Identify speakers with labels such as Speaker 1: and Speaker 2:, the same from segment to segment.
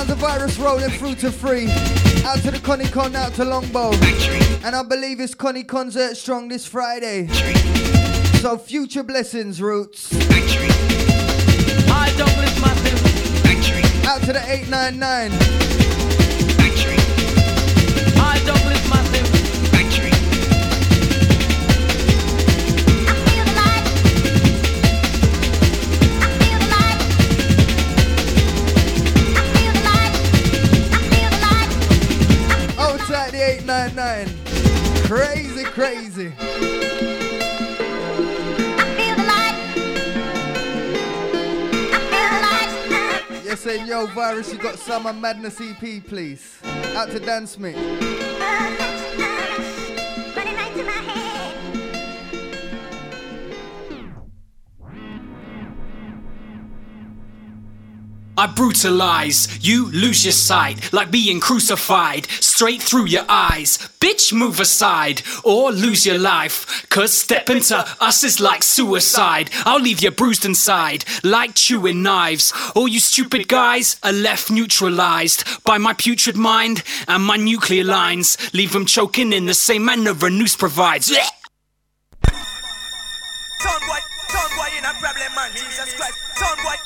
Speaker 1: Sounds of Virus rolling through to free. Out to the Connie Con, out to Longbow. And I believe it's Connie Concert Strong this Friday. So future blessings, Roots.
Speaker 2: I don't lift myself.
Speaker 1: Out to the 899.
Speaker 2: I don't lift myself.
Speaker 1: Outside the 899. Crazy, crazy. You're saying, yo, Virus, you got Summer Madness EP, please. Out to Dan Smith.
Speaker 3: I brutalize, you lose your sight, like being crucified, straight through your eyes. Bitch, move aside, or lose your life, cause step into us is like suicide. I'll leave you bruised inside, like chewing knives. All you stupid guys are left neutralized by my putrid mind and my nuclear lines. Leave them choking in the same manner a noose provides.
Speaker 4: Don't boy, in a problem, man, Jesus Christ. Don't boy.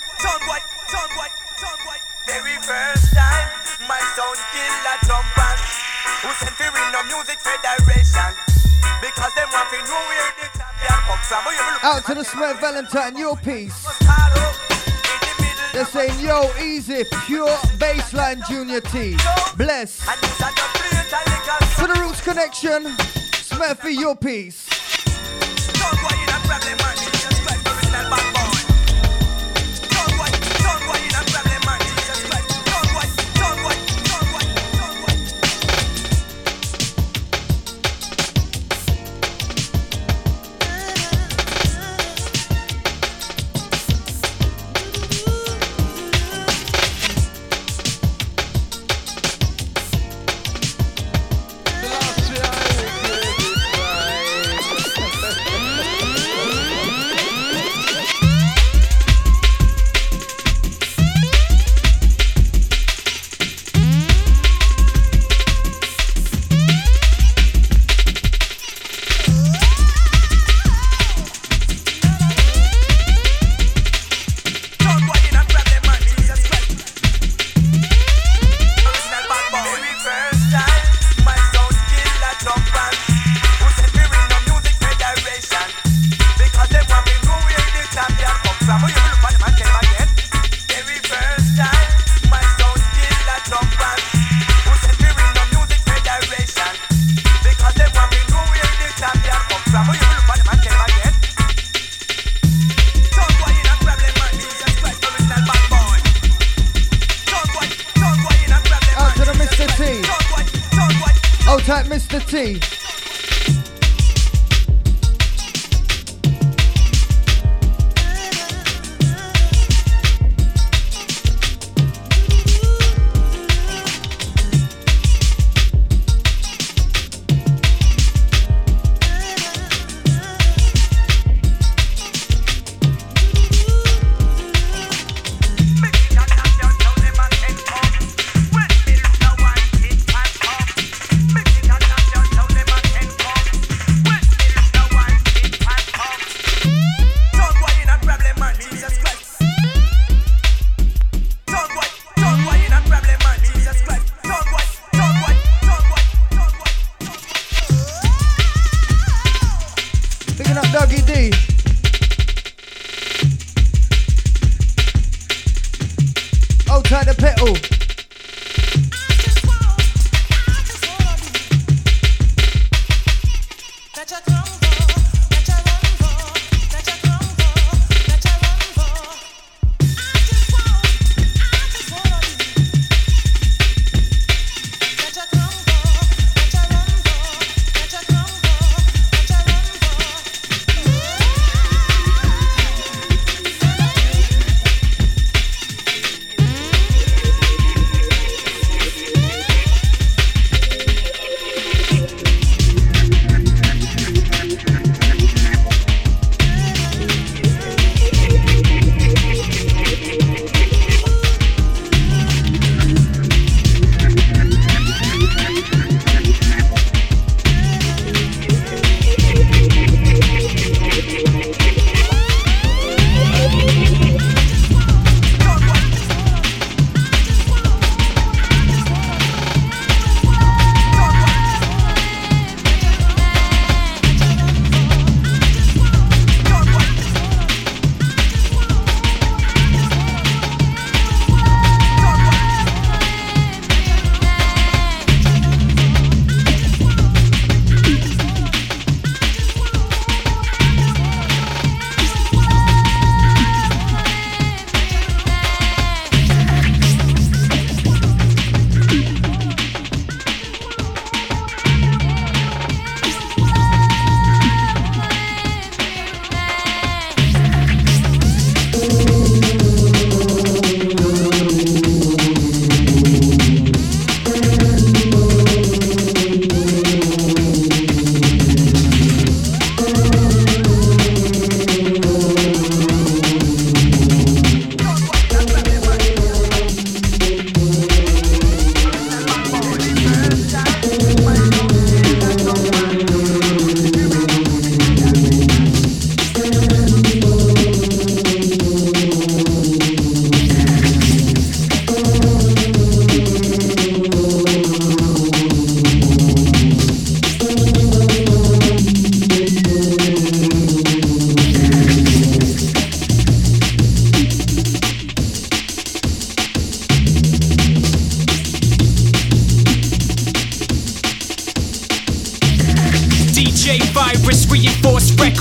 Speaker 4: Very first time, my sound kill a trumpet. Who sent for in no music federation? Because them want to know where the champion comes from.
Speaker 1: Out to the Smith Valentine, your piece. They're saying, yo, easy, pure baseline Junior T. Bless. For the Roots Connection, Smurfy, your piece.
Speaker 4: Don't boy in a problem, man, Jesus Christ, original bad boy. Don't boy in a problem, man, Jesus Christ. Don't boy.
Speaker 1: Type Mr. T.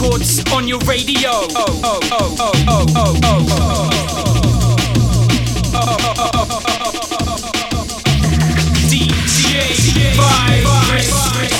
Speaker 3: records on your radio. DJ Vibe.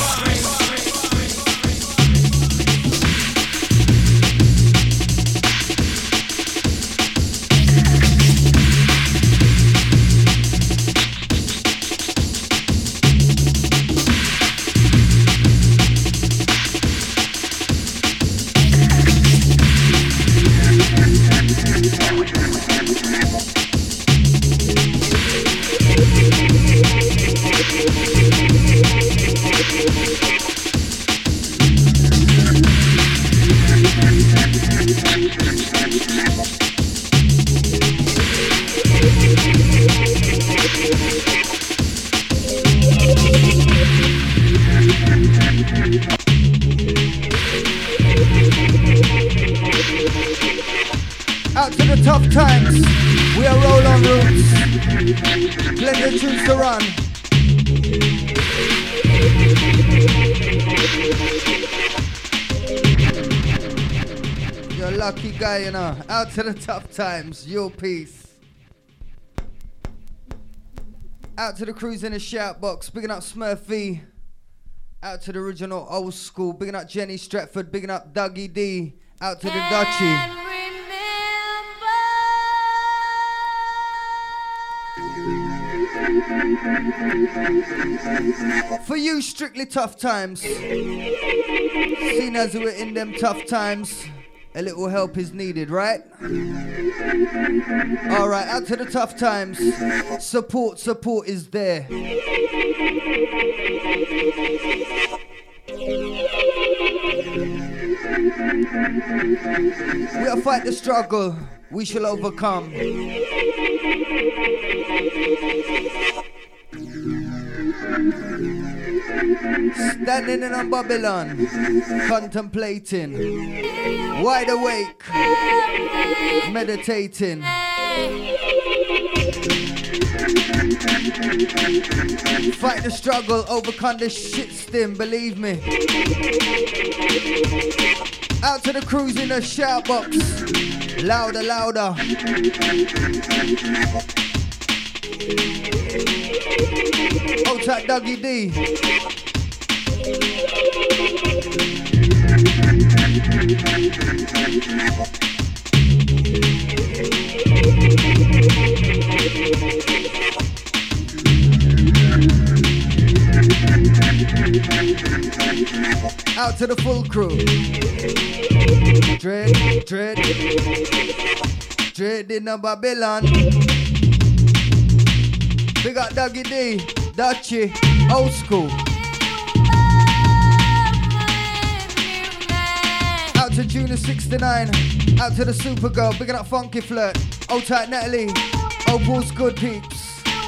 Speaker 1: Out to the tough times, we are roll on roots. Plenty of tunes to run. You're a lucky guy, you know. Out to the tough times, your piece. Out to the crews in the shout box, bigging up Smurfy. Out to the original old school, bigging up Jenny Stratford, bigging up Dougie D. Out to the Dutchie. For you, strictly tough times. Seen as we're in them tough times, a little help is needed, right? Alright, out to the tough times. Support is there. We'll fight the struggle, we shall overcome. Standing in a Babylon, contemplating, wide awake, meditating. Fight the struggle, overcome the shit stim, believe me. Out to the crews in the shout box, louder, louder. Old tight Dougie D. Out to the full crew. Dread in the Babylon. Big up Dougie D, Dutchie, old school. Out to Junior 69, out to the Supergirl, bigging up Funky Flirt, old tight Natalie, old Paul's good peeps.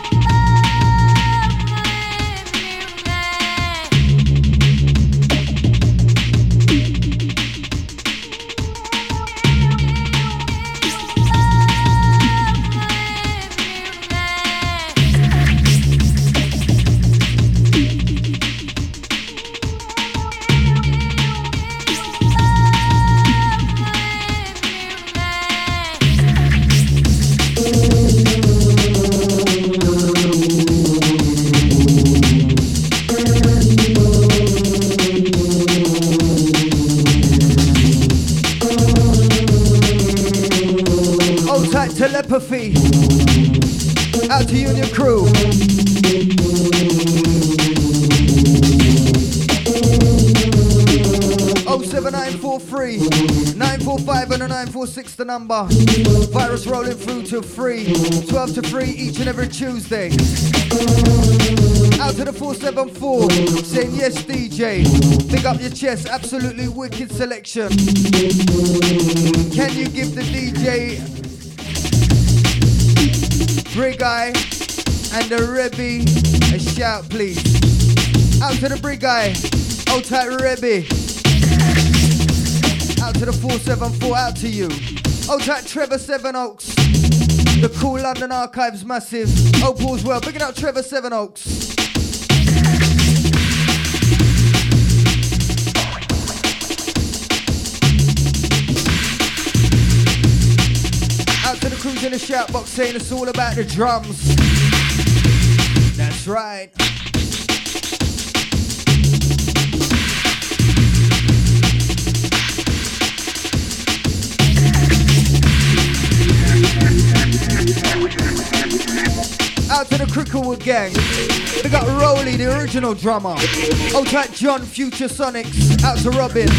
Speaker 1: Telepathy. Out to you and your crew. Oh, 7943 945 and a 946 the number. Virus rolling through to 3, 12 to 3 each and every Tuesday. Out to the 474 saying yes DJ. Pick up your chest, absolutely wicked selection. Can you give the DJ Brig Eye and the Rebby a shout, please? Out to the Brig Eye, old tight Rebby. Out to the 474, out to you. Old tight Trevor Sevenoaks, the cool London Archives massive. Old Paul's well, picking out Trevor Sevenoaks. to the crews in the shout box saying it's all about the drums. That's right. Out to the Cricklewood gang. We got Rolly, the original drummer. Out to John, Future Sonics. Out to Robin.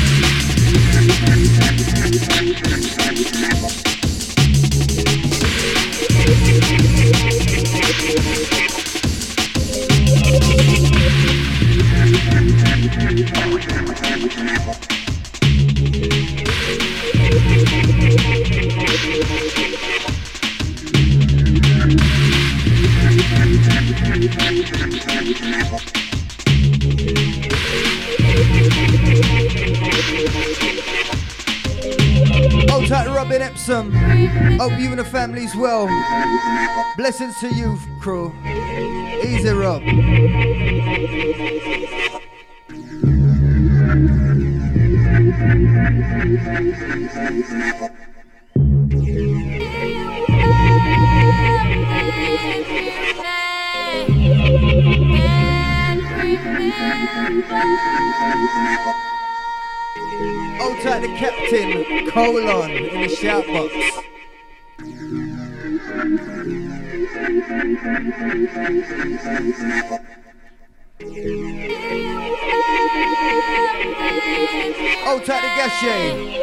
Speaker 1: Old tight Robin Epsom. Hope you and the family's well. Blessings to you, crew. Easy, Rob. Old tight the Captain, Colon, in the shout box. Old tight the Gachet.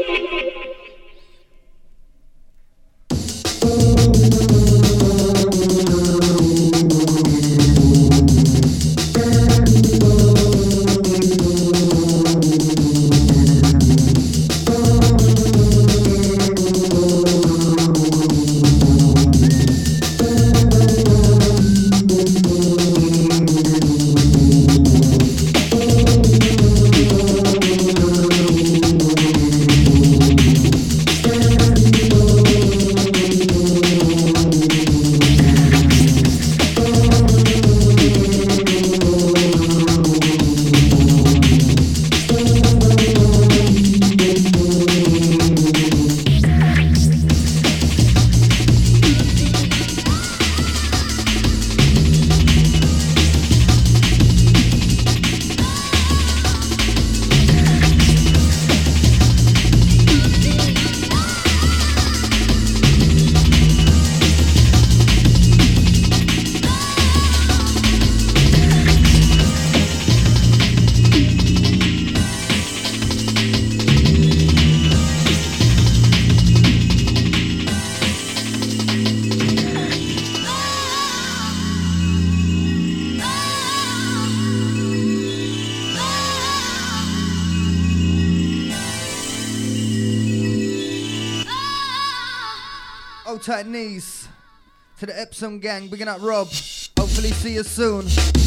Speaker 1: Tight knees to the Epsom gang, bigging up Rob. Hopefully see you soon.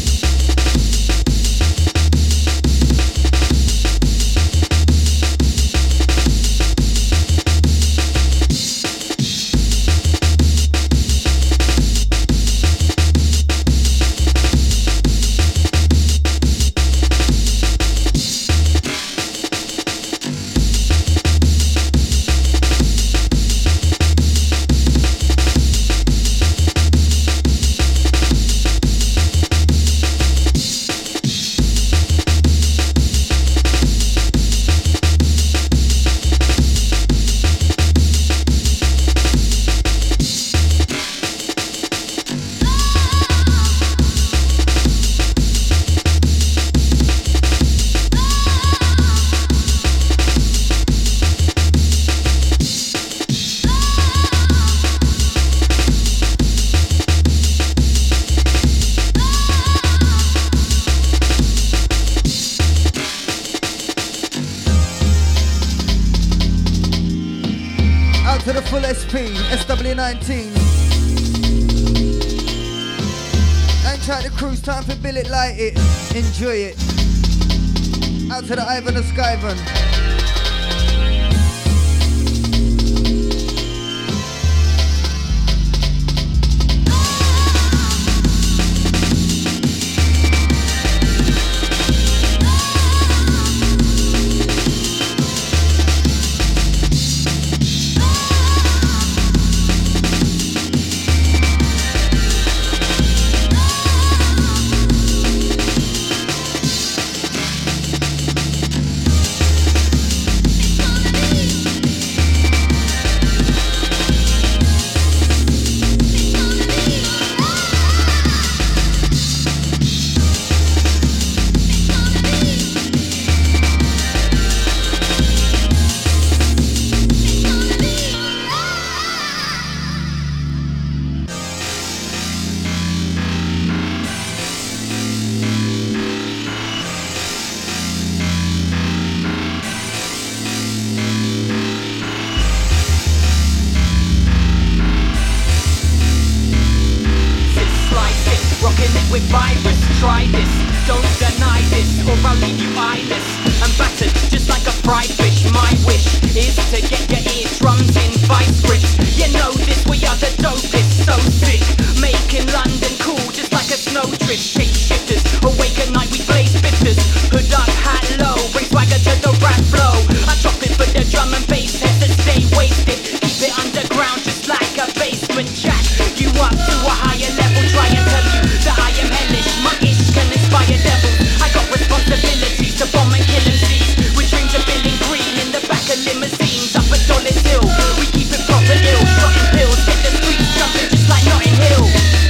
Speaker 1: To the full SP, SW19. Hang tight the cruise, time for billet, light it, enjoy it. Out to the Ivan the Skyvan.
Speaker 2: with virus. Try this, don't deny this, or I'll leave you eyeless and battered just like a fried fish. My wish is to get your eardrums in vice grips. You know this, we are the dopest, so sick, making London cool just like a snowdrift. Shape shifters, awake at night we blaze bitters. Hood up, hat low, bring swagger to the rap flow. I drop it for the drum and bass heads that stay wasted. Keep it underground just like a basement jack. You up to a higher level, try and tell you that I am hellish. My ish can inspire devils. I got responsibilities to bomb and kill MCs with dreams of billing green in the back of limousines up at Dollis Hill. We keep it proper ill, shotting pills, get the streets jumping just like Notting Hill.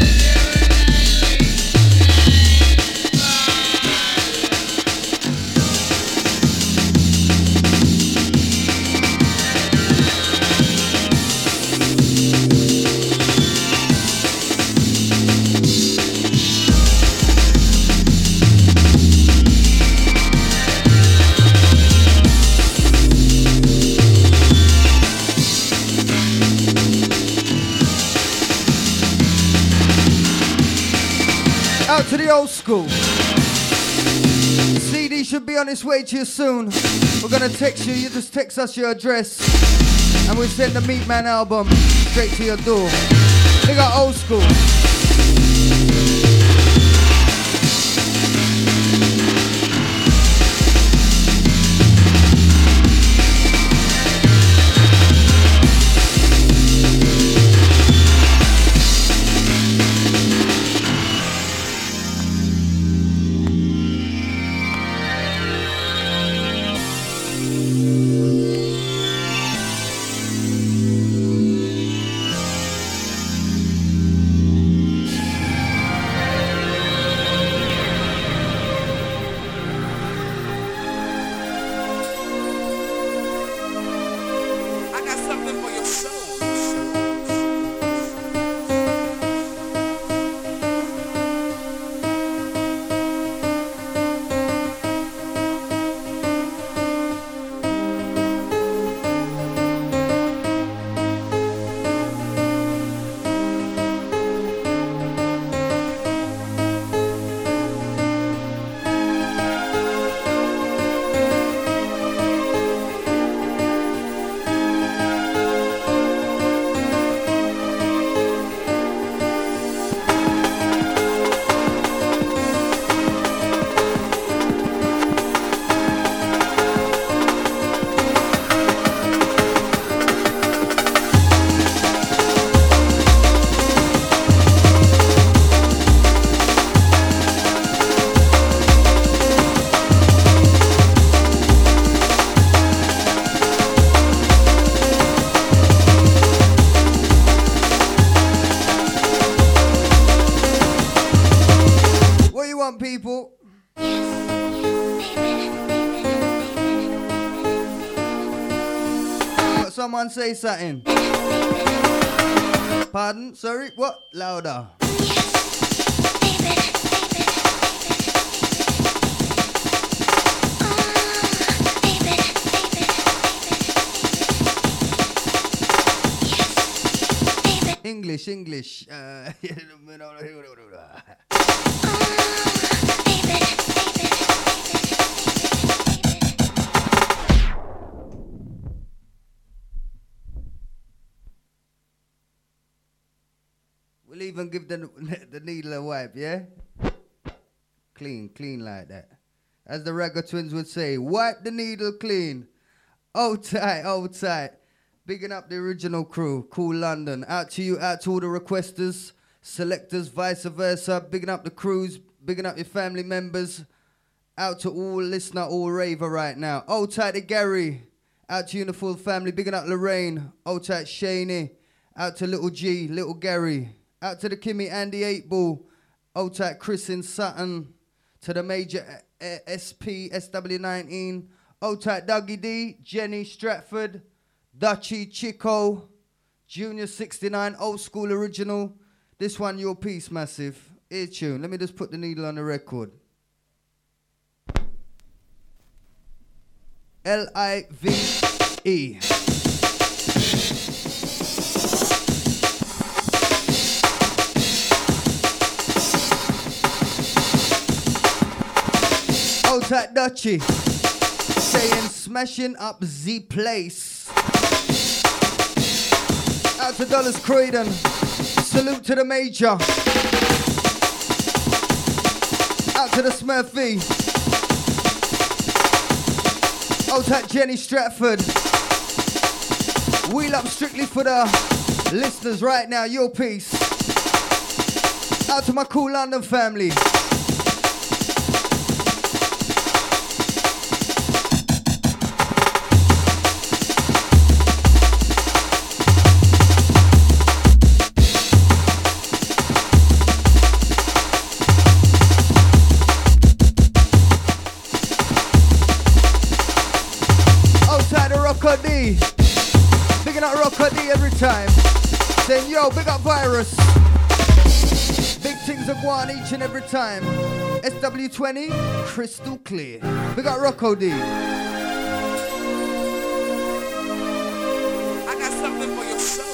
Speaker 1: Out to the old school. CD should be on its way to you soon. We're gonna text you, you just text us your address and we'll send the Meat Man album straight to your door. They got old school. People. Someone say something. Pardon? Sorry? What? Louder. English. We'll even give the needle a wipe, yeah? Clean like that. As the Ragga Twins would say, wipe the needle clean. Hold tight. Bigging up the original crew, Cool London. Out to you, out to all the requesters, selectors, vice versa. Bigging up the crews, bigging up your family members. Out to all listener, all raver right now. Hold tight to Gary. Out to you and the full family. Bigging up Lorraine. Hold tight Shaney. Out to Little G, Little Gary. Out to the Kimmy, Andy 8-Ball. Hold tight Chris in Sutton. To the Major SP, SW19. Hold tight Dougie D, Jenny Stratford. Dutchy, Chico, Junior 69, old school original. This one, your piece, massive. Ear tune. Let me just put the needle on the record. L-I-V-E. Outside Dutchy saying smashing up the place. Out to Dollars Croydon. Salute to the Major. Out to the Smurfy. Outside Jenny Stratford. Wheel up strictly for the listeners right now. Your piece. Out to my cool London family. Rocko D. Bigging up Rocko D every time. Saying, yo, big up Virus. Big things are going each and every time. SW20, crystal clear. Big up Rocko D.
Speaker 5: I got something for your soul.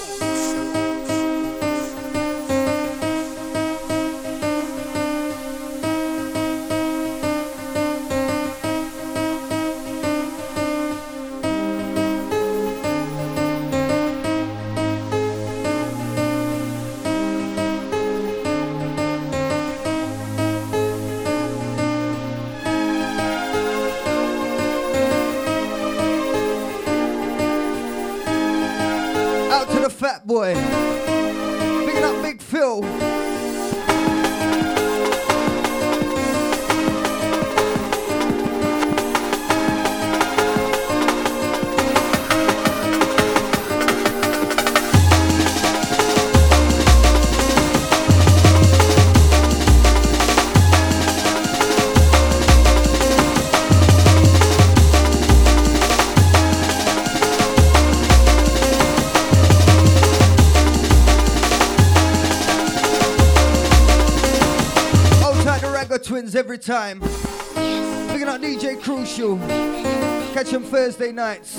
Speaker 1: Fat boy. Picking up Big Phil. Twins every time. Picking up DJ Crucial. Catch him Thursday nights.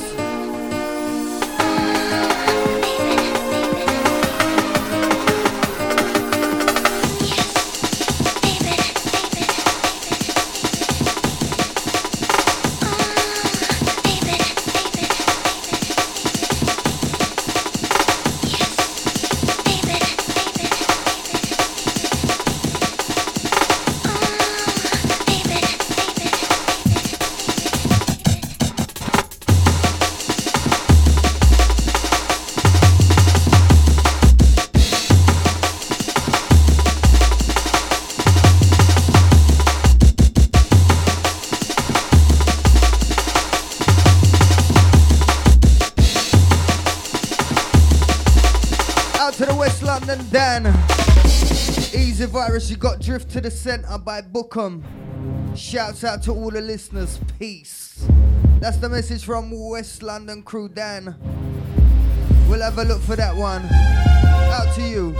Speaker 1: Dan, Easy Virus, you got Drift to the Center by Bookham. Shouts out to all the listeners, peace. That's the message from West London crew, Dan. We'll have a look for that one. Out to you.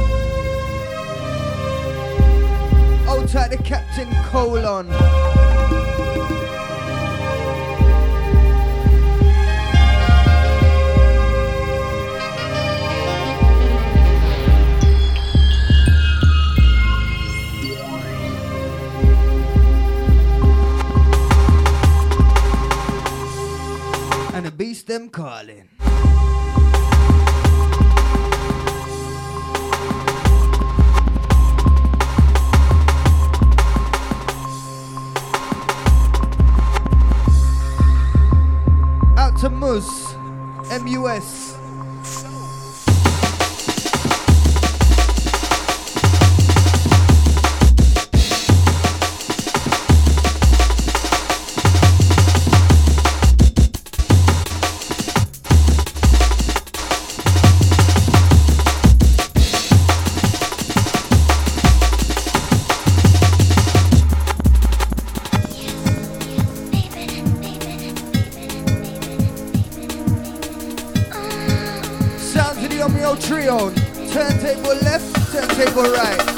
Speaker 1: Hold tight the Captain Colon. And the beast them calling. Out to Mus, MUS. Trio, turntable left, turntable right.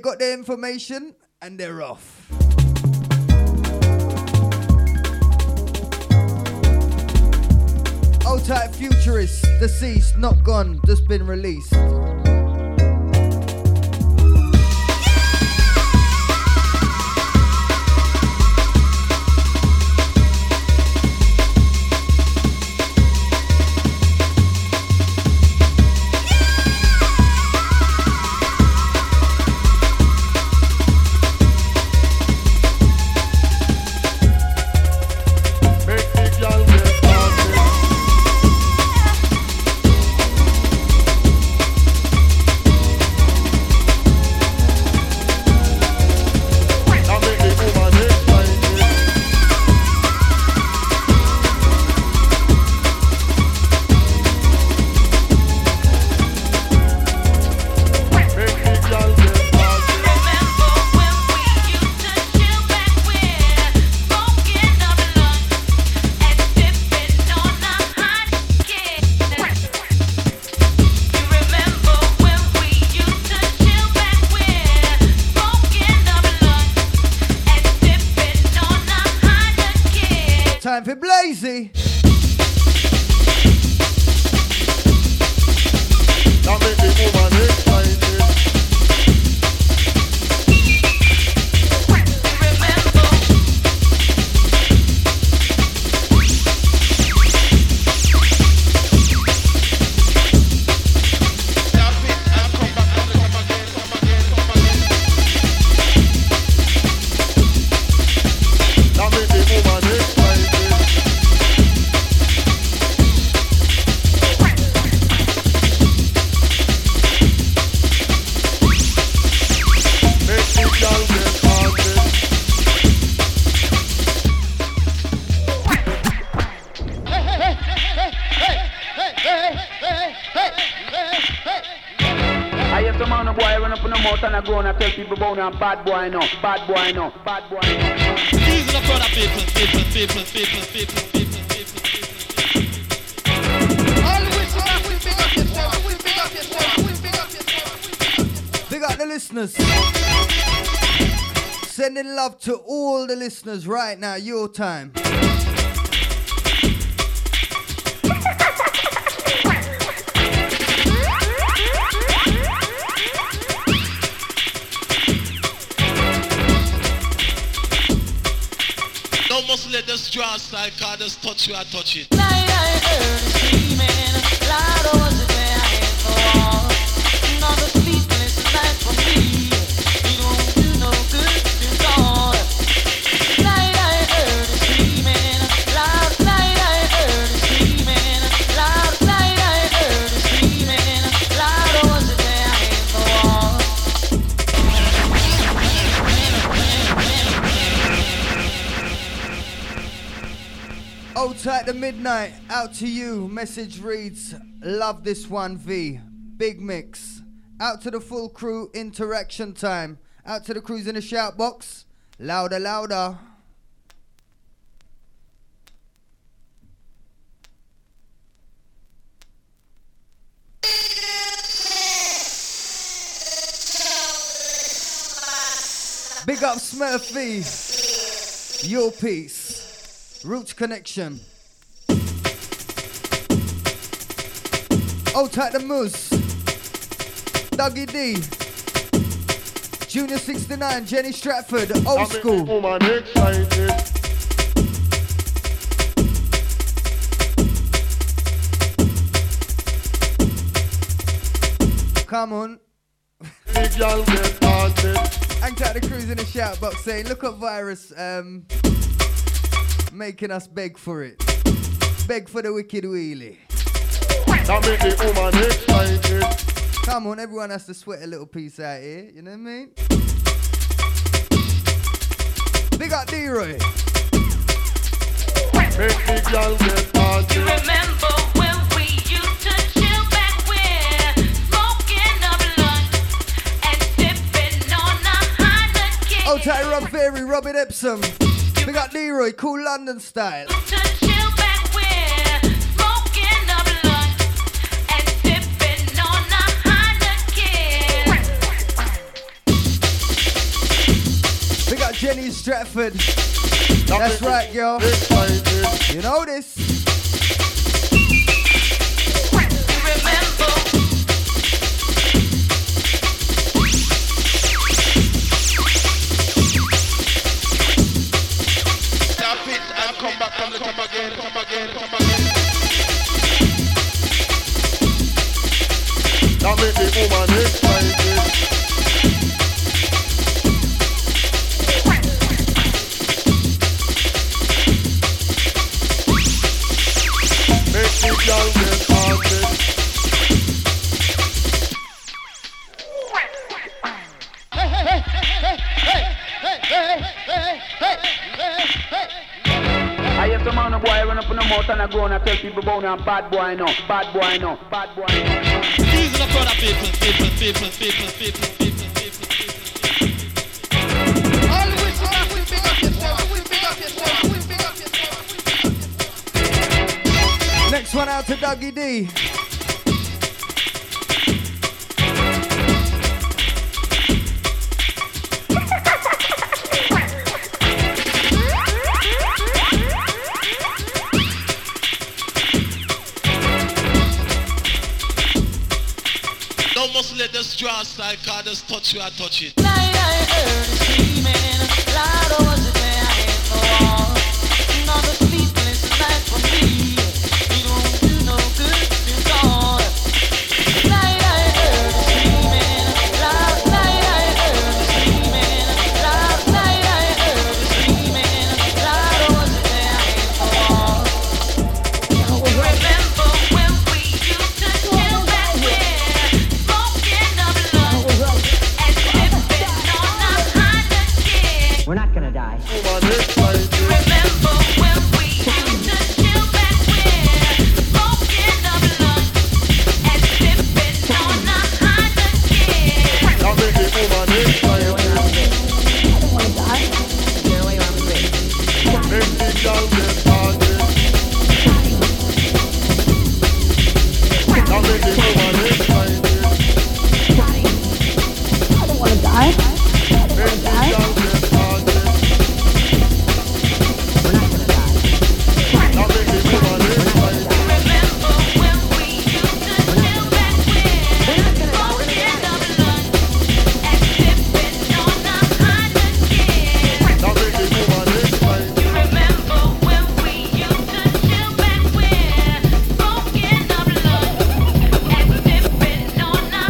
Speaker 1: got their information and they're off. Old type futurist, deceased, not gone, just been released. Time for Blazy.
Speaker 5: That make the woman excited. That make the woman excited.
Speaker 6: I have some man a boy run up in the mouth and I go and I tell people about them bad boy no, bad boy no, bad boy no.
Speaker 7: These are the brother people.
Speaker 1: Big up the listeners. Sending love to all the listeners right now, your time.
Speaker 7: Don't must let this draw style, cause just touch you, I touch it.
Speaker 8: Night I heard it screaming, loud was it there in the wall. Another sleepless night for me. You don't do no good to dawn. Night I heard it screaming, loud. Night I heard it screaming, loud. Night I heard it screaming, loud was it there in the wall.
Speaker 1: Old tight to midnight, out to you. Message reads, love this one, V. Big mix. Out to the full crew, interaction time. Out to the crews in the shout box. Louder, louder. Big up Smurfy. Your piece. Roots Connection. Old tight the Moose. Dougie D. Junior 69, Jenny Stratford, old school.
Speaker 5: Woman excited.
Speaker 1: Come on.
Speaker 5: Big girl get started.
Speaker 1: Hang tight the crews in the shout box saying, look up Virus making us beg for it. Beg for the wicked wheelie.
Speaker 5: That make the woman excited.
Speaker 1: Come on, everyone has to sweat a little piece out here, you know what I mean? Big up D-Roy.
Speaker 5: Make the girl get started.
Speaker 8: Remember when we used to chill back where smoking a blunt and sipping on a Heineken.
Speaker 1: Old tight Rob Ferry, Robin Epsom. Big up D-Roy, cool London style.
Speaker 8: To chill back where smoking a blunt and sipping on a Heineken.
Speaker 1: Jenny Stratford. That's right, girl. You know this.
Speaker 7: Come back, come again.
Speaker 5: That make the woman excited. Make the girl get haunted.
Speaker 6: I hear some man a boy run up in the mouth and I go and I tell people about him bad boy no.
Speaker 7: These are the brother people.
Speaker 8: Always you have to big up yourself.
Speaker 1: Next one out to Dougie D.
Speaker 7: Must let this draw style, cause this touch you, I touch it.
Speaker 8: Night I heard it screaming, loud was it there in the wall. Not a sleepless night for me. It won't do no good to dawn. Night I heard it screaming, loud. Night I heard it screaming, loud. Night I heard it screaming, loud was it there in the wall. Remember when we used to chill back there?
Speaker 9: We're not gonna die.
Speaker 8: Remember when we used to chill back where smoking the blunt and sipping on a Heineken.
Speaker 5: That make the woman excited. Make the girl get haunted. That make the woman excited.
Speaker 9: I don't wanna die.
Speaker 5: Make the girl get haunted.
Speaker 9: We're not gonna die.
Speaker 5: That make the woman excited.
Speaker 8: Remember when we used to chill back where smoking the blunt and sipping on a Heineken.
Speaker 5: That make the woman excited.
Speaker 8: Remember when we used to chill back where smoking the blunt and sipping on a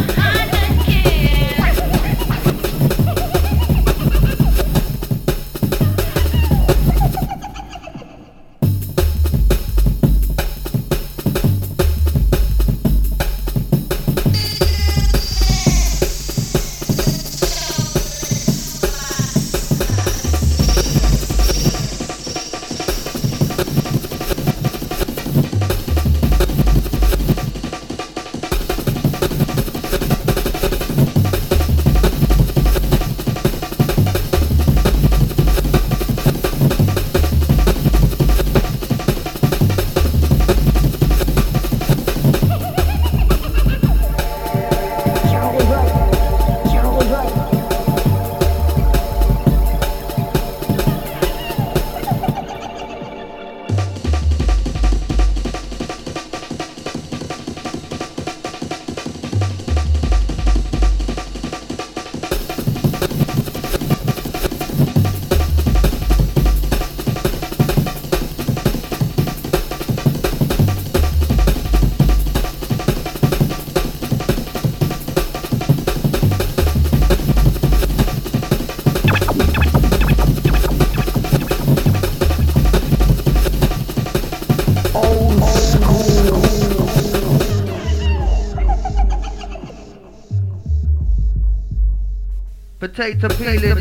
Speaker 1: Potato peeling.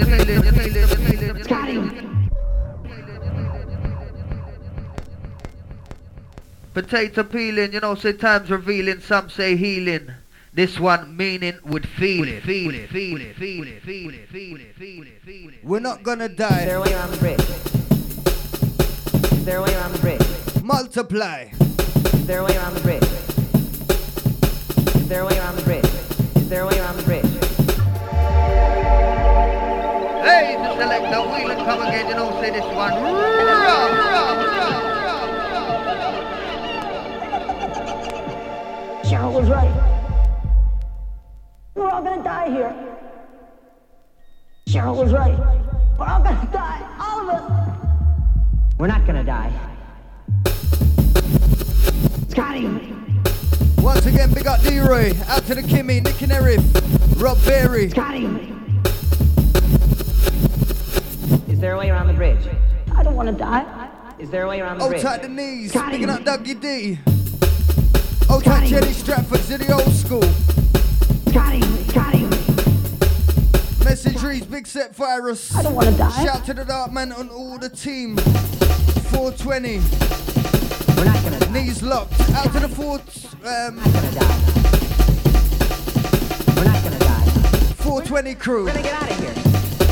Speaker 1: Potato peeling, you know, say times revealing, some say healing. This one meaning would feel it. We're not gonna die.
Speaker 9: Is there a way around the bridge? Is there a way around the bridge?
Speaker 1: Multiply.
Speaker 9: Is there a way around the bridge? Is there a way around the bridge? Is there a way around the bridge?
Speaker 1: Hey, the selector, wheel and come again, you know, say this one.
Speaker 10: Cheryl was right. We're all gonna die here. Cheryl was right. We're all gonna die. All of us.
Speaker 9: We're not gonna die.
Speaker 10: Scotty.
Speaker 1: Once again, big up D-Roy. Out to the Kimmy, Nick and Eric, Rob Berry.
Speaker 10: Scotty.
Speaker 9: Is there a way around the bridge?
Speaker 10: I don't want to die.
Speaker 9: Is there a way around the bridge?
Speaker 1: Tight the knees.
Speaker 10: Scotty.
Speaker 1: Picking up Dougie D. Tight Jenny Stratford to the old school.
Speaker 10: Scotty.
Speaker 1: Message reads, Big Set Virus.
Speaker 10: I don't want to die.
Speaker 1: Shout to the Dark Man on all the team. 420.
Speaker 9: We're not gonna die.
Speaker 1: Knees locked. Out to the
Speaker 9: We're not gonna die.
Speaker 1: 420 crew.
Speaker 9: We're gonna get out of here.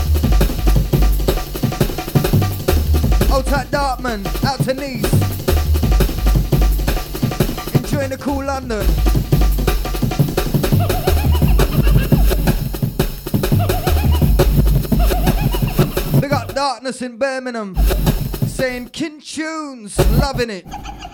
Speaker 1: Tight Dartman. Out to knees. Enjoying the cool London. They got Darkness in Birmingham. Saying Kin Tunes. Loving it.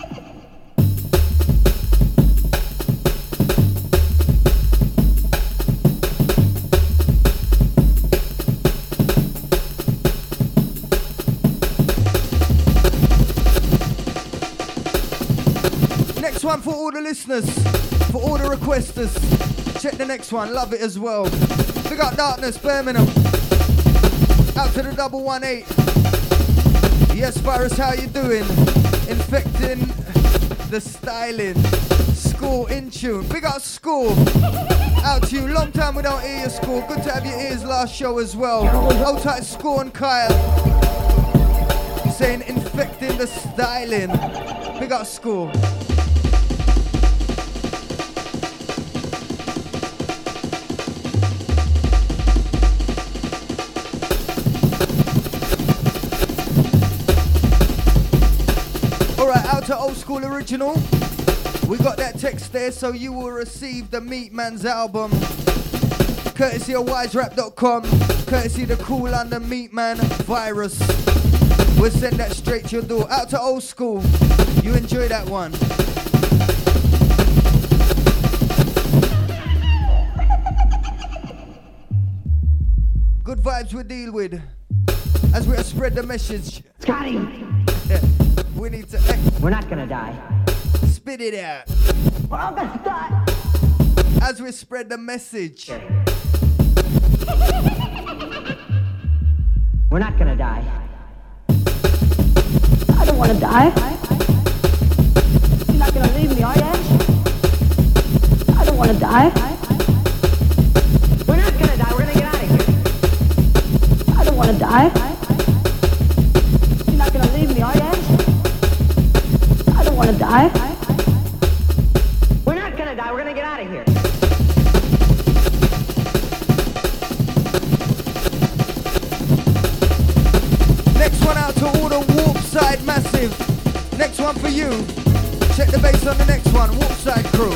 Speaker 1: Next one for all the listeners, for all the requesters. Check the next one, love it as well. We got Darkness, Birmingham. Out to the 118. Yes, Virus, how you doing? Infecting the styling. School in tune. Big up School. Out to you. Long time we don't hear your School. Good to have your ears last show as well. Hold tight, School and Kyle. Saying infecting the styling. Big up School. To Old School Original, we got that text there, so you will receive the Meat Man's album, courtesy of wiserap.com, courtesy of the Cool London Meat Man Virus. We'll send that straight to your door. Out to Old School, you enjoy that one. Good vibes we deal with as we spread the message.
Speaker 10: Scotty.
Speaker 1: We need to.
Speaker 9: We're not gonna die.
Speaker 1: Spit it out.
Speaker 10: We're all gonna die.
Speaker 1: As we spread the message.
Speaker 9: We're not gonna die.
Speaker 10: I don't want to die. You're not gonna leave me, are you? I don't want to die.
Speaker 9: We're not gonna die. We're gonna get out of here.
Speaker 10: I don't want to die. You're not gonna leave me, are you? I don't want to die.
Speaker 9: We're not gonna die. We're gonna get out of here.
Speaker 1: Next one out to all the Warpside Massive. Next one for you. Check the bass on the next one. Warpside crew.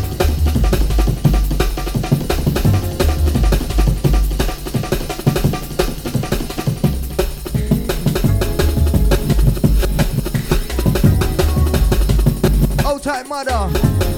Speaker 1: Old Tight Mother.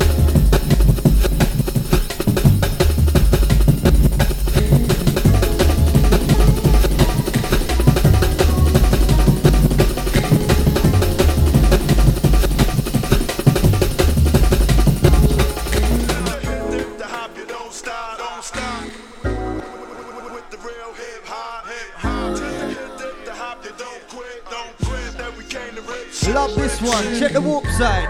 Speaker 1: Love this one. Check the warp side.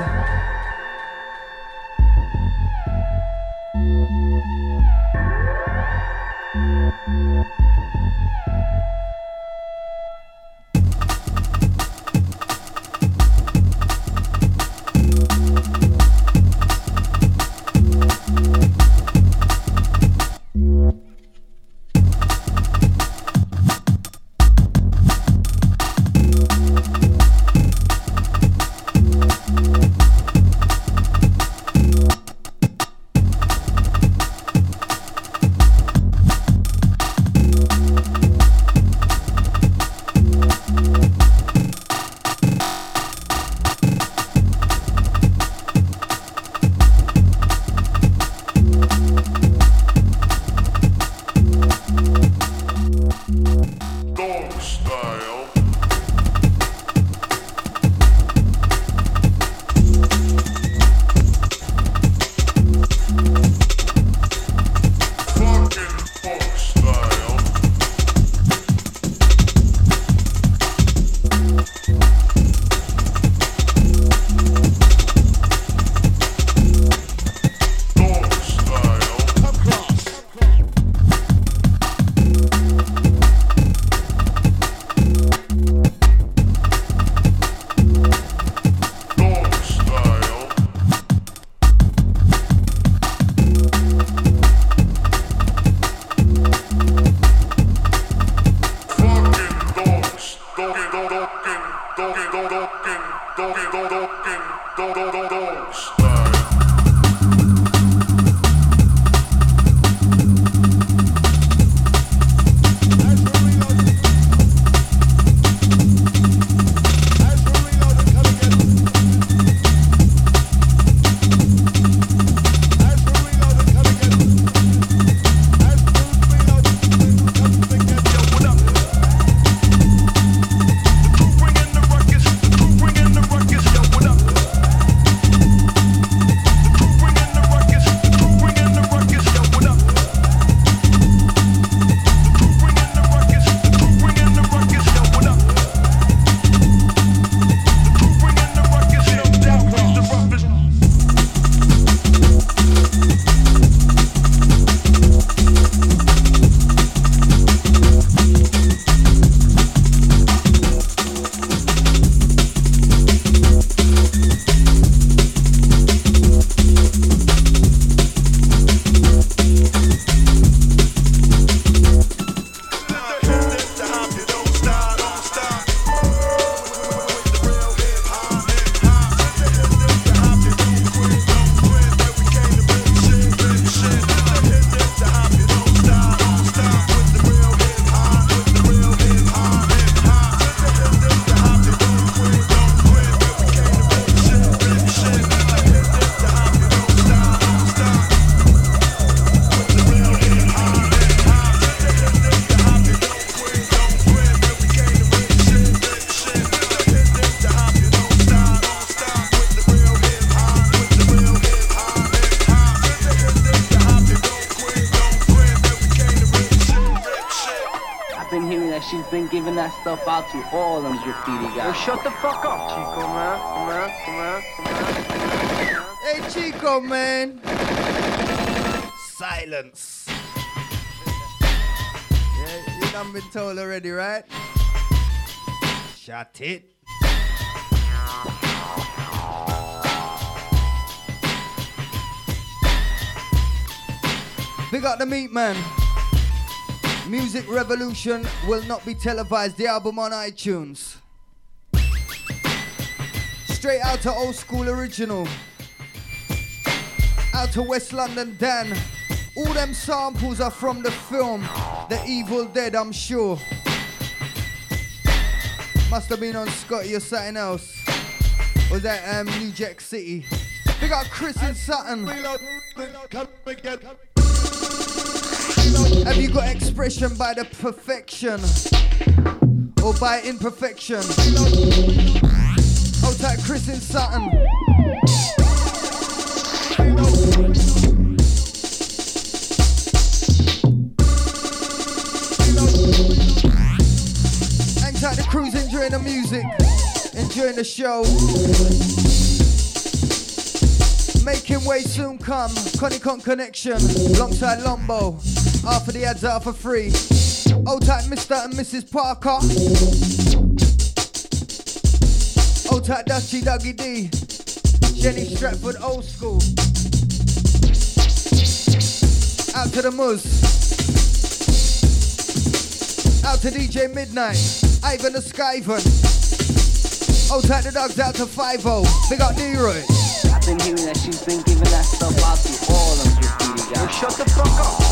Speaker 8: she's been giving that stuff out to all them graffiti guys.
Speaker 6: Well, shut the fuck up, Chico, man.
Speaker 1: Hey, Chico, man. Silence. Yeah, you done been told already, right? Shut it. Big up the meat, man. Music Revolution will not be televised. The album on iTunes. Straight out to Old School Original. Out to West London Dan. All them samples are from the film The Evil Dead, I'm sure. Must have been on Scotty or something else. Or was that New Jack City? Big up Chris in Sutton. Have you got expression by the perfection or by imperfection? Hold tight, Chris in Sutton. Hang tight, the crew's enjoying the music, enjoying the show. Making way soon come, Connie Con Connection, alongside Lombo. Half of the ads are for free. Old type Mr. and Mrs. Parker. Old type Dusty Dougie D. Jenny Stratford, old school. Out to the Muzz. Out to DJ Midnight. Ivan the Skyvan. Old type the dogs out to 5-0. Big up Leroy.
Speaker 8: I've been hearing that she's been giving that stuff out to all them graffiti guys.
Speaker 6: Well, shut the fuck up.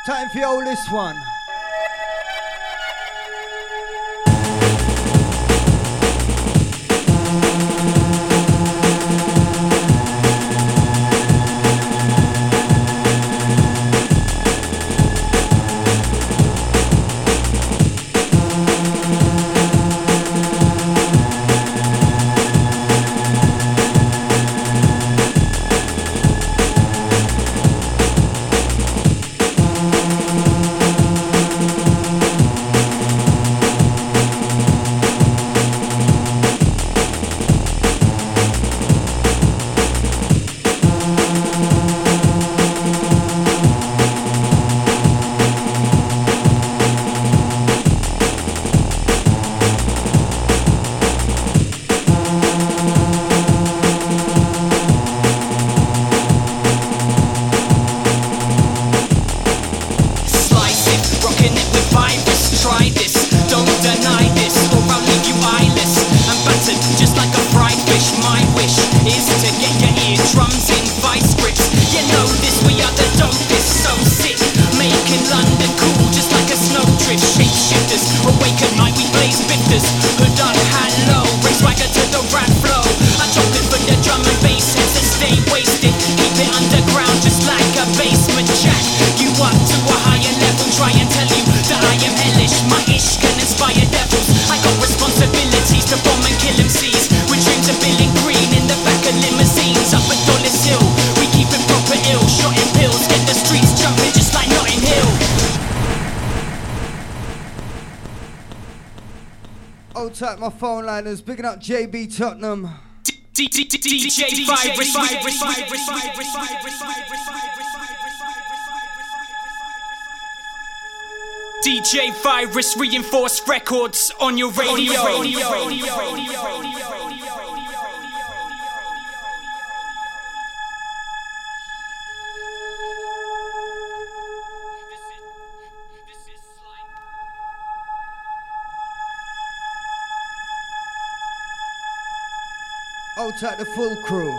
Speaker 1: Time for your oldest one. Tap my phone liners, picking up JB Tottenham.
Speaker 3: DJ Virus Reinforced Records on your radio.
Speaker 1: Out at the full crew.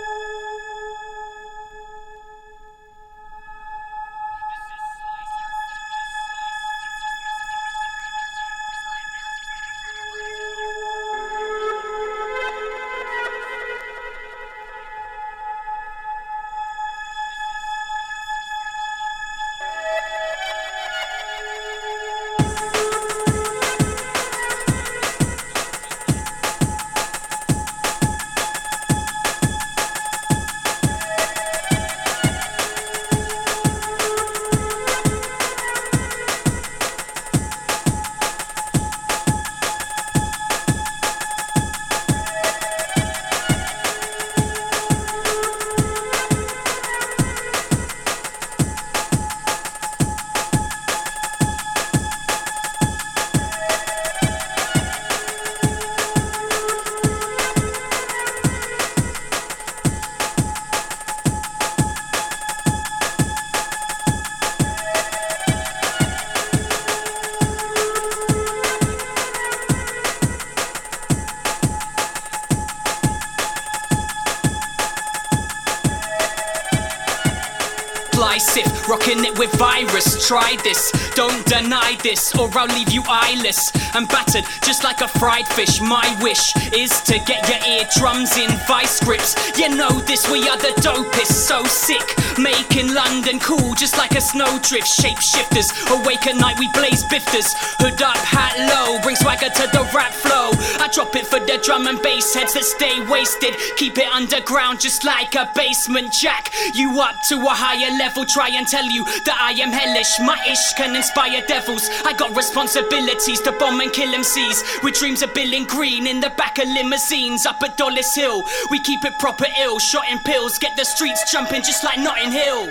Speaker 3: Rocking it with Virus, try this, don't deny this, or I'll leave you eyeless and battered just like a fried fish. My wish is to get your eardrums in vice grips. You know this, we are the dopest, so sick, making London cool just like a snowdrift. Shapeshifters, awake at night, we blaze bifters. Hood up, hat low, bring swagger to the rap flow. I drop it for the drum and bass heads that stay wasted. Keep it underground just like a basement jack. You up to a higher level, try and tell you that I am hellish. My ish can inspire devils. I got responsibilities to bomb and kill MCs with dreams of billing green in the back of limousines. Up at Dollis Hill, we keep it proper ill. Shotting pills, get the streets jumping just like Notting Hill.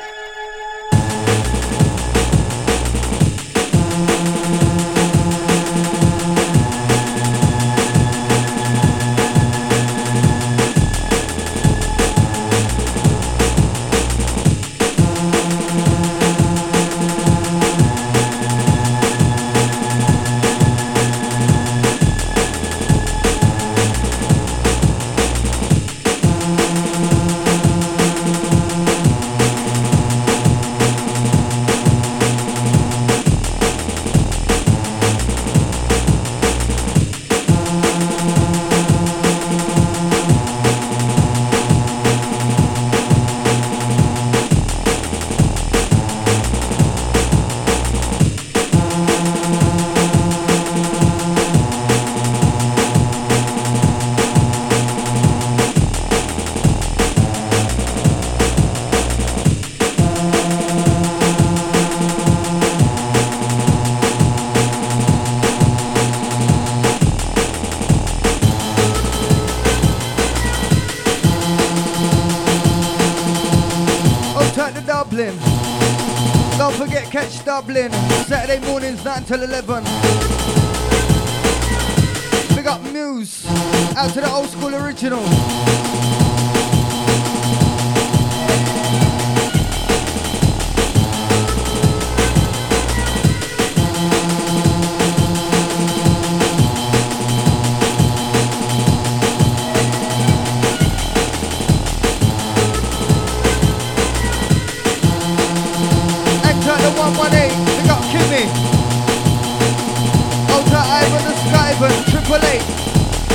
Speaker 1: Dublin. Don't forget, catch Dublin Saturday mornings 9 till 11. Big up Muse, out to the old school original. The 118, we got Kimmy. Ultra Ivan the Skyvan, Triple Eight.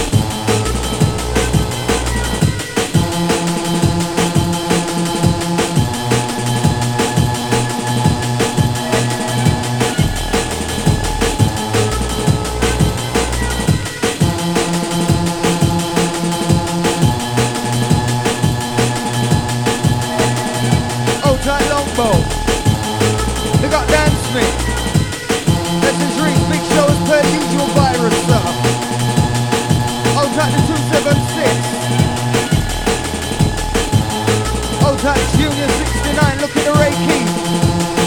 Speaker 1: Ultra Longbow. We got Dan Smith. Message Reese, big show as per usual virus, sir. Old Tight the 276. Old Tight Junior 69, look at the Ray Keith.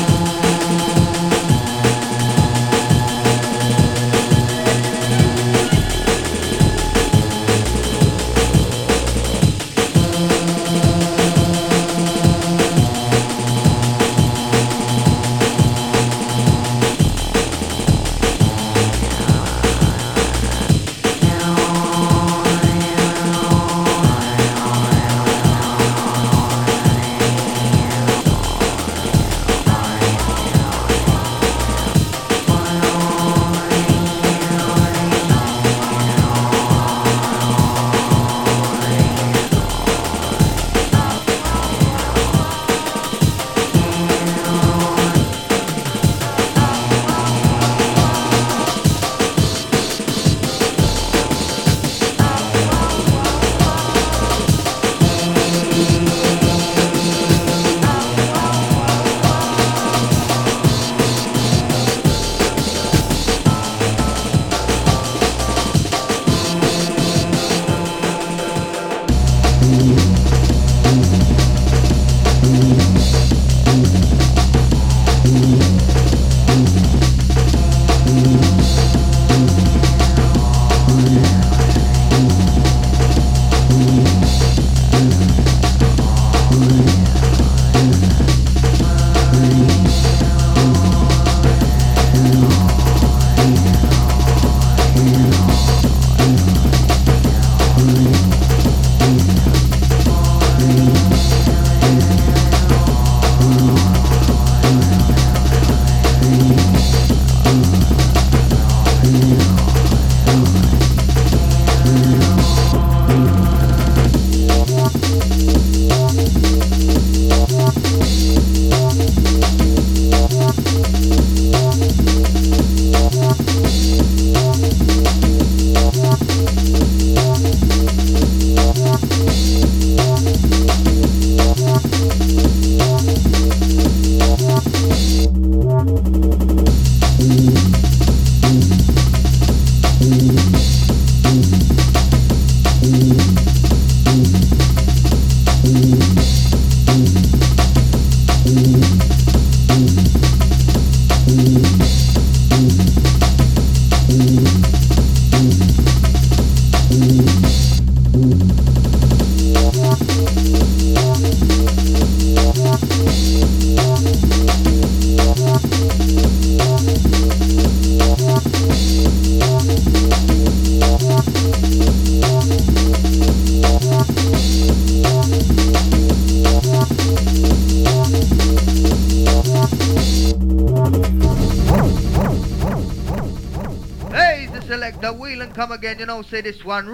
Speaker 1: Come again, you know, say this one.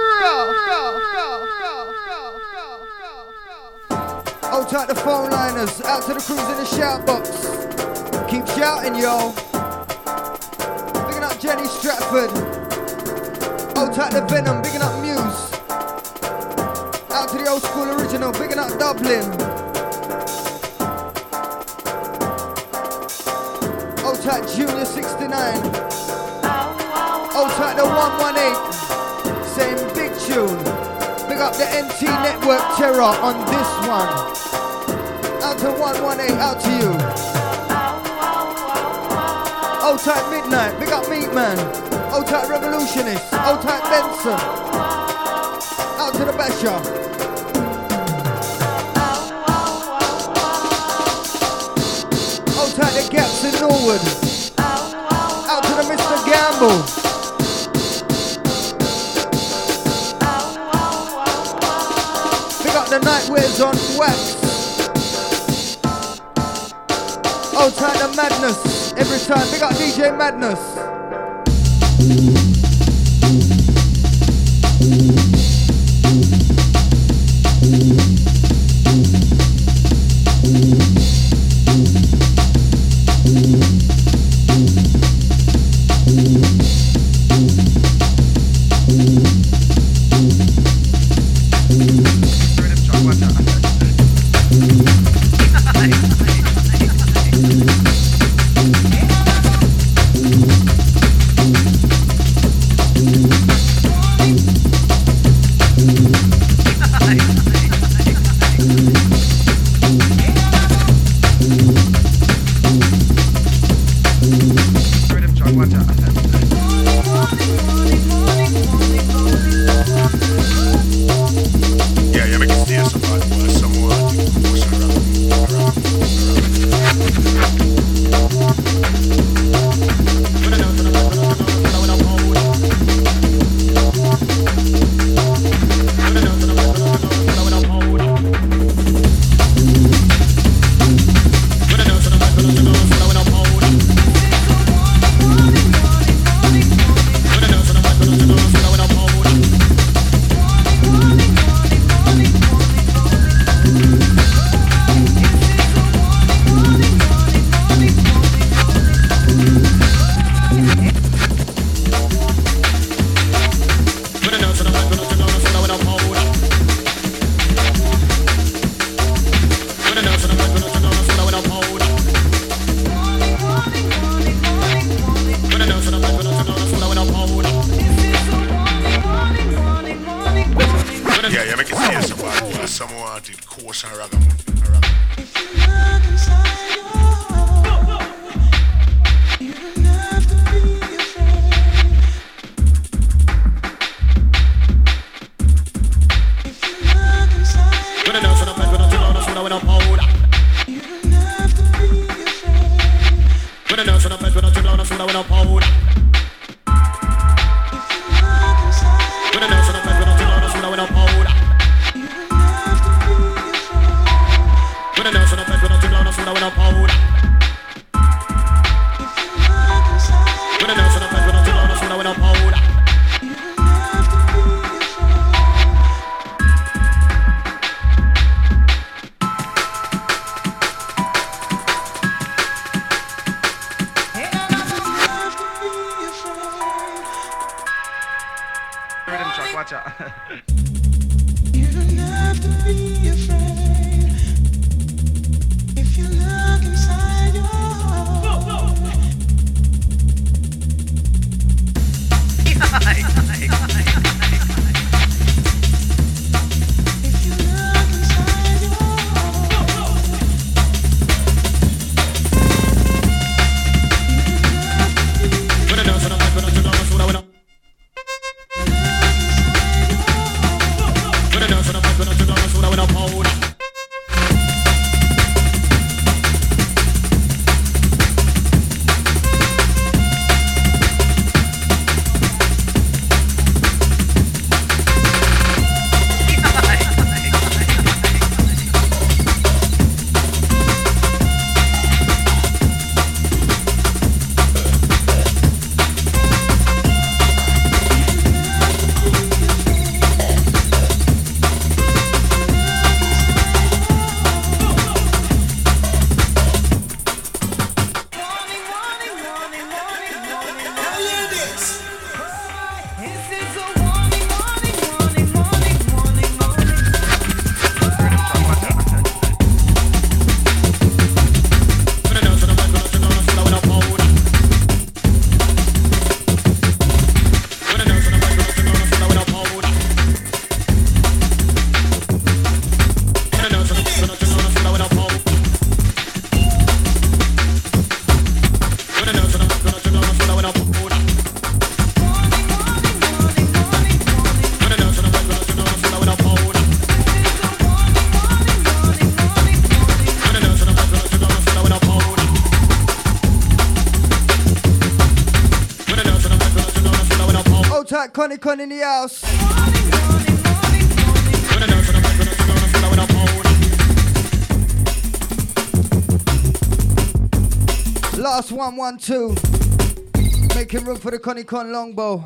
Speaker 1: Out at the phone liners, out to the crews in the shout box. Keep shouting, yo. Bigging up Jenny Stratford. Out at the Venom, bigging up Muse. Out to the old school original, bigging up Dublin. Out at Junior 69. Out at the 118, same big tune. Big up the NT Network Terror on this one. Out Out to 118, out to you. Old type Midnight, big up Meat Man. Old type Revolutionist, old type Benson. Out to the Basher. Old type the Gaps in Norwood. Out to the Mr. Gamble. Big up the Nightwears on wax. Old type the Madness. Every time, big up DJ Madness.
Speaker 11: If you look inside
Speaker 1: Connie Con in the house. Last 112. Making room for the Connie Con longbow.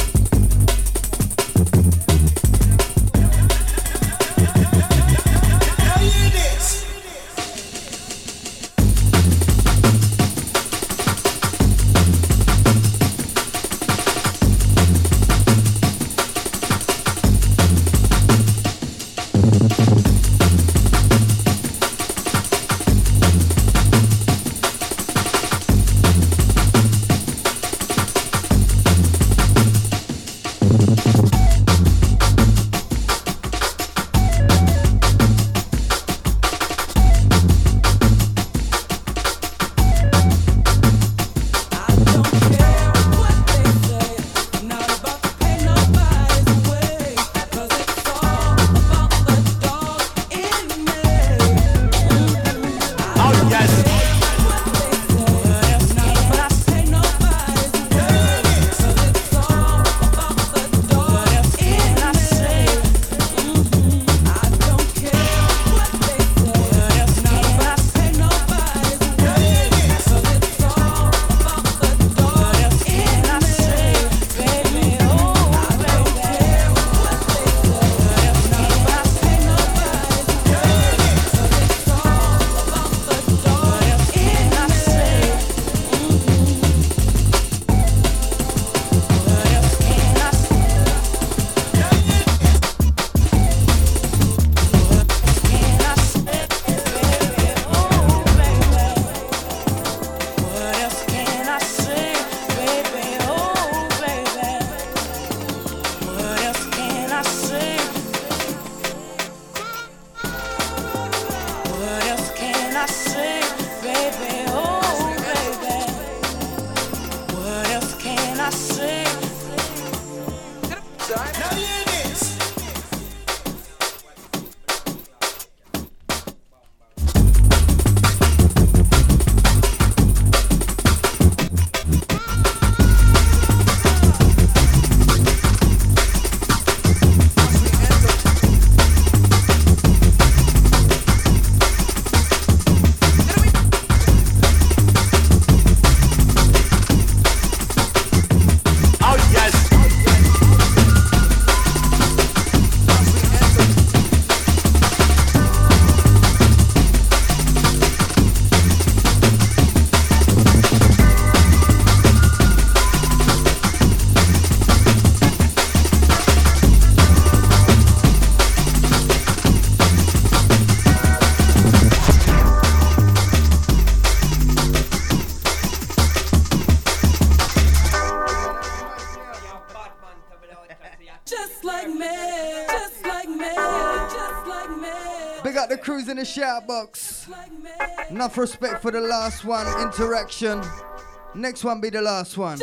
Speaker 1: In the shout box. Enough respect for the last one. Interaction. Next one be the last one.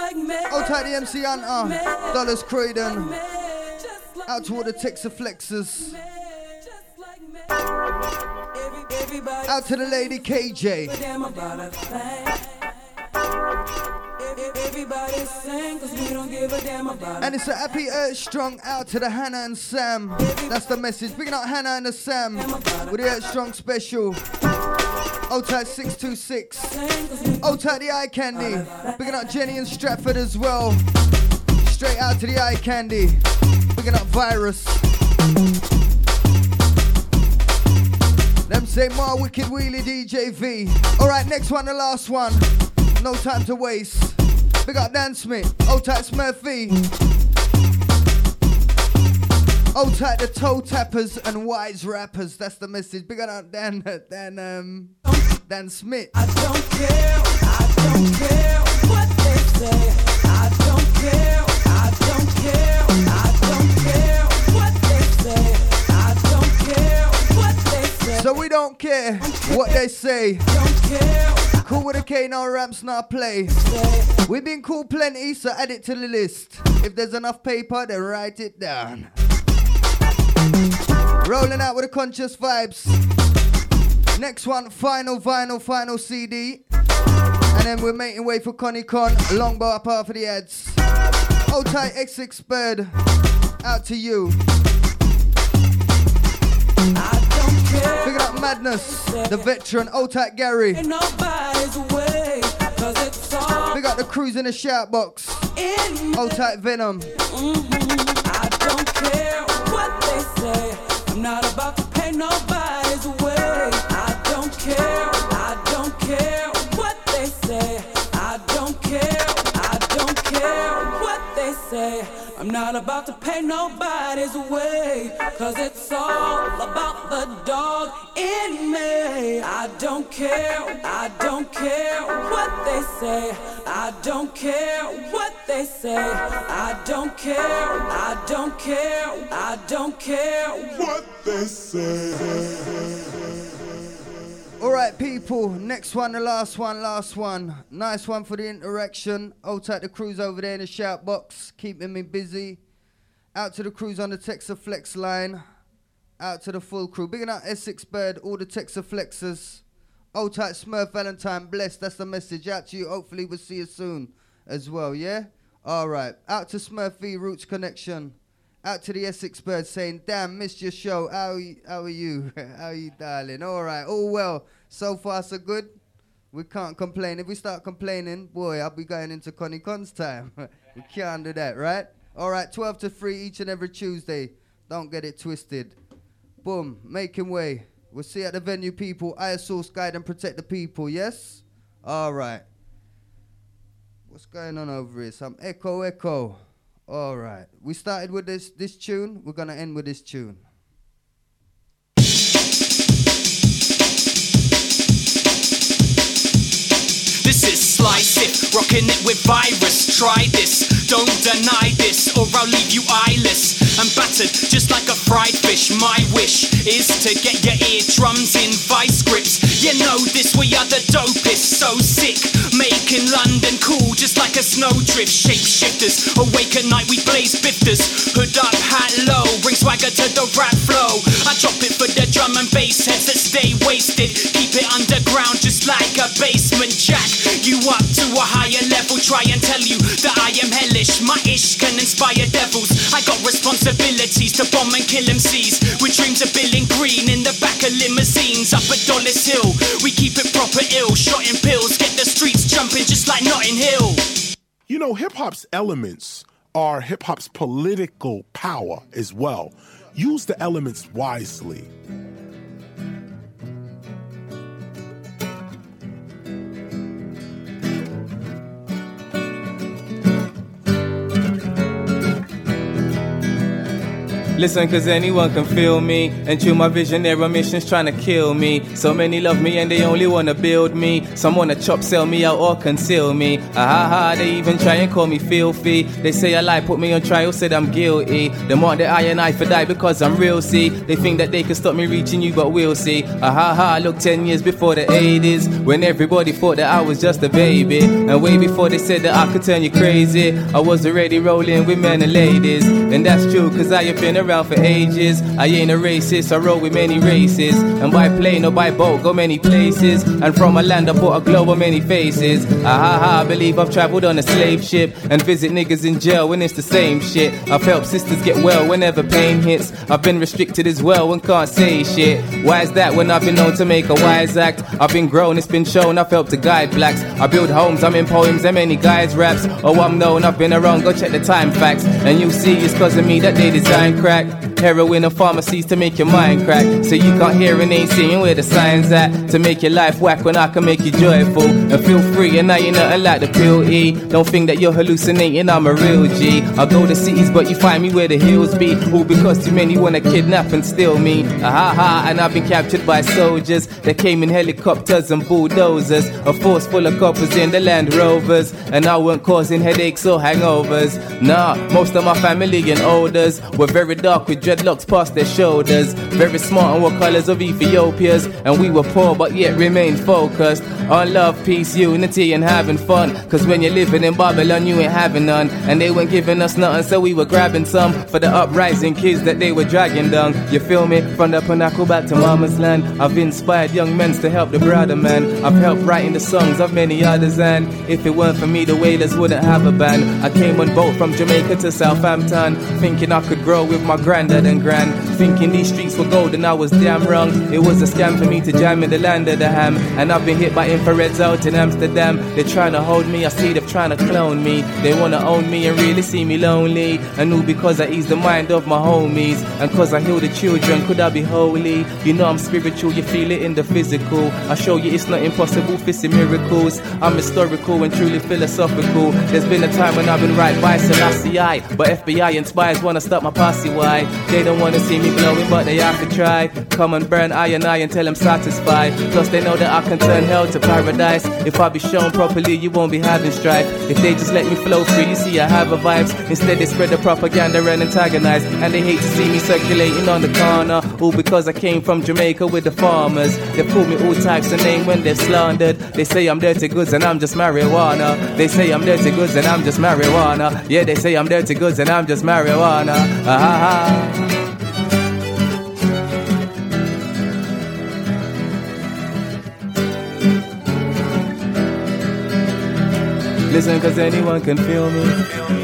Speaker 1: Out to the MC Hunter, Dollars Croydon. Out to all the Texas Flexers. Out to the lady KJ.
Speaker 11: Everybody sing, cause we don't give a damn about it.
Speaker 1: And it's a happy Earth Strong out to the Hannah and Sam. That's the message. Picking up Hannah and the Sam with the Earth Strong special. Old tight 626. Old tight the Eye Candy. Picking up Jenny and Stratford as well. Straight out to the Eye Candy. Picking up Virus. Them say more Wicked Wheelie DJ V. Alright, next one, the last one. No time to waste. Big up Dan Smith, old tight Smurfy. Old tight the toe tappers and wise rappers. That's the message. Big up Dan Smith.
Speaker 11: I don't care what they say. I don't care what they say. I don't care what they say.
Speaker 1: So we don't care what they say.
Speaker 11: Don't care.
Speaker 1: Cool with a K, no ramps, not play. We've been cool plenty, so add it to the list. If there's enough paper, then write it down. Rolling out with the conscious vibes. Next one, final CD. And then we're making way for Connie Con. Longbow up half of the ads. Hold tight, Essex Bird. Out to you. Pick it up, Madness. The veteran, Hold tight, Gary. Pick up the crews in the shout box. Hold tight, Venom.
Speaker 11: I don't care what they say. I'm not about to pay nobody's way. I don't care what they say. I don't care what they say. I'm not about to pay nobody's way. Cause it's all about the dog in me. I don't care what they say. I don't care what they say. I don't care what they say.
Speaker 1: Alright, people, next one, the last one. Nice one for the interaction. Hold tight the crews over there in the shout box, keeping me busy. Out to the crews on the Texas Flex line. Out to the full crew. Bigging out Essex Bird, all the Texas Flexers. Hold tight Smurf Valentine, blessed, that's the message. Out to you, hopefully we'll see you soon as well, yeah? Alright, out to Smurf V, Roots Connection. Out to the Essex Bird saying, damn, missed your show. How are you? How are you, darling? Alright, all well. So far, so good. We can't complain. If we start complaining, boy, I'll be going into Connie Con's time. We can't do that, right? Alright, 12 to 3 each and every Tuesday. Don't get it twisted. Boom, making way. We'll see you at the venue, people. Higher source, guide and protect the people, yes? Alright. What's going on over here? Some echo. Alright. We started with this tune. We're going to end with this tune.
Speaker 3: This is Slice It, rocking it with Virus. Try this, don't deny this, or I'll leave you eyeless and battered just like a fried fish. My wish is to get your eardrums in vice grips. You know this, we are the dopest, so sick, making London cool just like a snowdrift. Shapeshifters, awake at night we blaze bifters. Hood up, hat low, bring swagger to the rap flow. I drop it for the drum and bass heads that stay wasted. Keep it underground just like a basement jack. You up to a higher level, try and tell you that I am hellish. My ish can inspire devils. I got responsibilities to bomb and kill MCs with dreams of billing green in the back of limousines. Up at Dollis Hill, we keep it proper ill. Shot in pills, get the streets jumping just like Notting Hill.
Speaker 12: You know, hip-hop's elements are hip-hop's political power as well. Use the elements wisely.
Speaker 13: Listen, cause anyone can feel me, and through my vision their mission's trying to kill me. So many love me and they only wanna build me. Some wanna chop, sell me out or conceal me. They even try and call me filthy. They say I lie, put me on trial, said I'm guilty. They want the iron eye for die because I'm real, see. They think that they can stop me reaching you, but we'll see. Look, 10 years before the 80s, when everybody thought that I was just a baby, and way before they said that I could turn you crazy, I was already rolling with men and ladies. And that's true, cause I have been around for ages. I ain't a racist, I roll with many races, and by plane or by boat go many places, and from a land I put a globe on many faces. I believe I've travelled on a slave ship and visit niggas in jail when it's the same shit. I've helped sisters get well whenever pain hits. I've been restricted as well and can't say shit. Why is that when I've been known to make a wise act? I've been grown, it's been shown, I've helped to guide blacks. I build homes, I'm in poems and many guys raps. Oh, I'm known, I've been around, go check the time facts, and you see it's cause of me that they design crack. Heroin and pharmacies to make your mind crack, so you can't hear and ain't seeing where the signs at. To make your life whack when I can make you joyful and feel free, and now you're nothing like the pill E. Don't think that you're hallucinating, I'm a real G. I go to cities but you find me where the hills be, all because too many wanna kidnap and steal me. And I've been captured by soldiers that came in helicopters and bulldozers, a force full of coppers in the Land Rovers, and I weren't causing headaches or hangovers. Nah, most of my family and olders were very dark with dreadlocks past their shoulders. Very smart and wore colours of Ethiopia's. And we were poor but yet remained focused on love, peace, unity and having fun. Cause when you're living in Babylon you ain't having none. And they weren't giving us nothing, so we were grabbing some for the uprising kids that they were dragging down. You feel me? From the Pinnacle back to Mama's land, I've inspired young men to help the brother man. I've helped writing the songs of many others, and if it weren't for me the Wailers wouldn't have a band. I came on boat from Jamaica to Southampton, thinking I could grow with my granddad and gran. Thinking these streets were gold and I was damn wrong. It was a scam for me to jam in the land of the ham. And I've been hit by infrareds out in Amsterdam. They're trying to hold me, I see them trying to clone me. They wanna own me and really see me lonely. I knew because I ease the mind of my homies, and cause I heal the children, could I be holy? You know I'm spiritual, you feel it in the physical. I show you it's not impossible, fixing miracles. I'm historical and truly philosophical. There's been a time when I've been right by Selassie I, but FBI inspires wanna stop my posse, why? They don't wanna see me blowing but they have to try. Come and burn I until I'm satisfied. Plus they know that I can turn hell to paradise. If I be shown properly you won't be having strife. If they just let me flow free, you see I have a vibes. Instead they spread the propaganda and antagonize. And they hate to see me circulating on the corner. All because I came from Jamaica with the farmers. They call me all types of names when they're slandered. They say I'm dirty goods and I'm just marijuana. They say I'm dirty goods and I'm just marijuana. Yeah, they say I'm dirty goods and I'm just marijuana. Listen, cause anyone can feel me.